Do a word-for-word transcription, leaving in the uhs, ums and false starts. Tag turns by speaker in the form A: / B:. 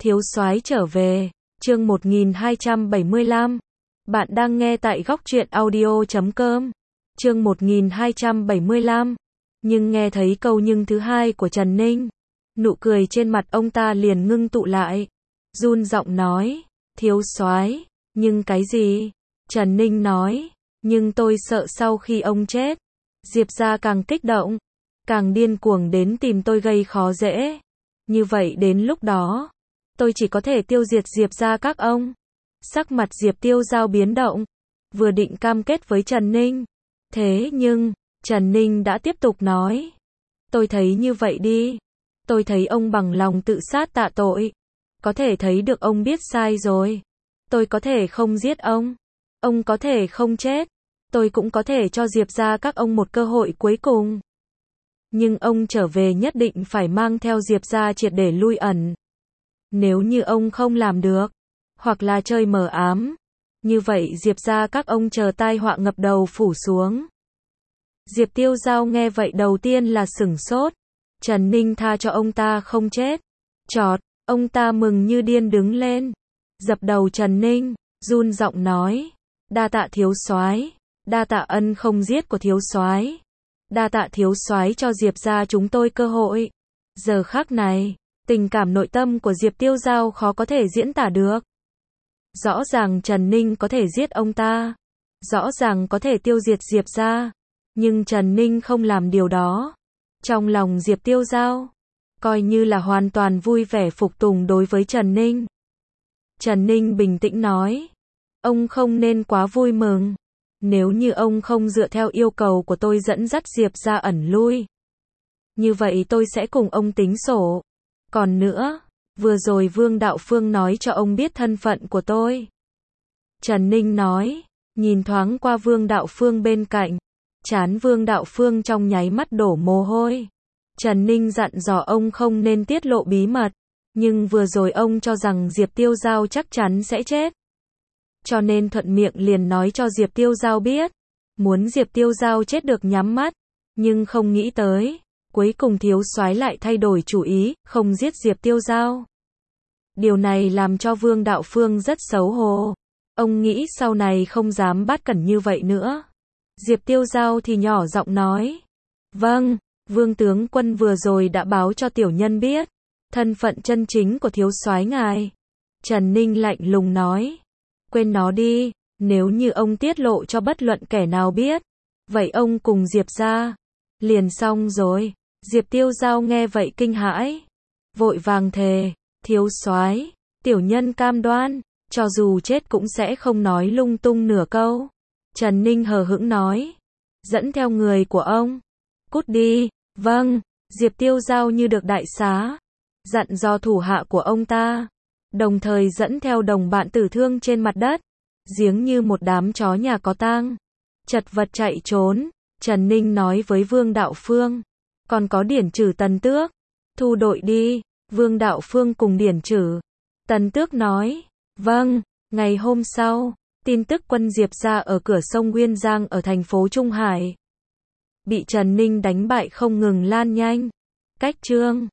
A: Thiếu soái trở về, chương một nghìn hai trăm bảy mươi lăm. Bạn đang nghe tại góc truyện audio chấm com. Chương một nghìn hai trăm bảy mươi lăm. Nhưng nghe thấy câu nhưng thứ hai của Trần Ninh, nụ cười trên mặt ông ta liền ngưng tụ lại, run giọng nói, thiếu soái, nhưng cái gì? Trần Ninh nói, nhưng tôi sợ sau khi ông chết, Diệp gia càng kích động, càng điên cuồng đến tìm tôi gây khó dễ. Như vậy đến lúc đó, tôi chỉ có thể tiêu diệt Diệp gia các ông. Sắc mặt Diệp Tiêu Giao biến động, vừa định cam kết với Trần Ninh. Thế nhưng, Trần Ninh đã tiếp tục nói, tôi thấy như vậy đi. Tôi thấy ông bằng lòng tự sát tạ tội. Có thể thấy được ông biết sai rồi. Tôi có thể không giết ông. Ông có thể không chết. Tôi cũng có thể cho Diệp gia các ông một cơ hội cuối cùng. Nhưng ông trở về nhất định phải mang theo Diệp gia triệt để lui ẩn. Nếu như ông không làm được, hoặc là chơi mờ ám, như vậy Diệp gia các ông chờ tai họa ngập đầu phủ xuống. Diệp Tiêu Giao nghe vậy đầu tiên là sửng sốt. Trần Ninh tha cho ông ta không chết. Chọt, ông ta mừng như điên đứng lên, dập đầu Trần Ninh, run giọng nói, đa tạ thiếu soái, đa tạ ân không giết của thiếu soái, đa tạ thiếu soái cho Diệp gia chúng tôi cơ hội. Giờ khắc này, tình cảm nội tâm của Diệp Tiêu Giao khó có thể diễn tả được. Rõ ràng Trần Ninh có thể giết ông ta, rõ ràng có thể tiêu diệt Diệp gia, nhưng Trần Ninh không làm điều đó. Trong lòng Diệp Tiêu Giao, coi như là hoàn toàn vui vẻ phục tùng đối với Trần Ninh. Trần Ninh bình tĩnh nói, ông không nên quá vui mừng. Nếu như ông không dựa theo yêu cầu của tôi dẫn dắt Diệp gia ẩn lui, như vậy tôi sẽ cùng ông tính sổ. Còn nữa, vừa rồi Vương Đạo Phương nói cho ông biết thân phận của tôi. Trần Ninh nói, nhìn thoáng qua Vương Đạo Phương bên cạnh, trán Vương Đạo Phương trong nháy mắt đổ mồ hôi. Trần Ninh dặn dò ông không nên tiết lộ bí mật, nhưng vừa rồi ông cho rằng Diệp Tiêu Giao chắc chắn sẽ chết. Cho nên thuận miệng liền nói cho Diệp Tiêu Giao biết, muốn Diệp Tiêu Giao chết được nhắm mắt, nhưng không nghĩ tới, cuối cùng thiếu soái lại thay đổi chủ ý, không giết Diệp Tiêu Giao. Điều này làm cho Vương Đạo Phương rất xấu hổ. Ông nghĩ sau này không dám bắt cẩn như vậy nữa. Diệp Tiêu Giao thì nhỏ giọng nói, vâng, Vương tướng quân vừa rồi đã báo cho tiểu nhân biết thân phận chân chính của thiếu soái ngài. Trần Ninh lạnh lùng nói, quên nó đi, nếu như ông tiết lộ cho bất luận kẻ nào biết, vậy ông cùng Diệp gia liền xong rồi. Diệp Tiêu Giao nghe vậy kinh hãi, vội vàng thề, thiếu soái, tiểu nhân cam đoan, cho dù chết cũng sẽ không nói lung tung nửa câu. Trần Ninh hờ hững nói, dẫn theo người của ông, cút đi. Vâng, Diệp Tiêu Giao như được đại xá, dặn dò thủ hạ của ông ta, đồng thời dẫn theo đồng bạn tử thương trên mặt đất, giếng như một đám chó nhà có tang, chật vật chạy trốn. Trần Ninh nói với Vương Đạo Phương, còn có Điển Trử Tần Tước, thu đội đi. Vương Đạo Phương cùng Điển Trử Tần Tước nói, vâng. Ngày hôm sau, tin tức quân Diệp gia ở cửa sông Nguyên Giang ở thành phố Trung Hải bị Trần Ninh đánh bại không ngừng lan nhanh. Cách chương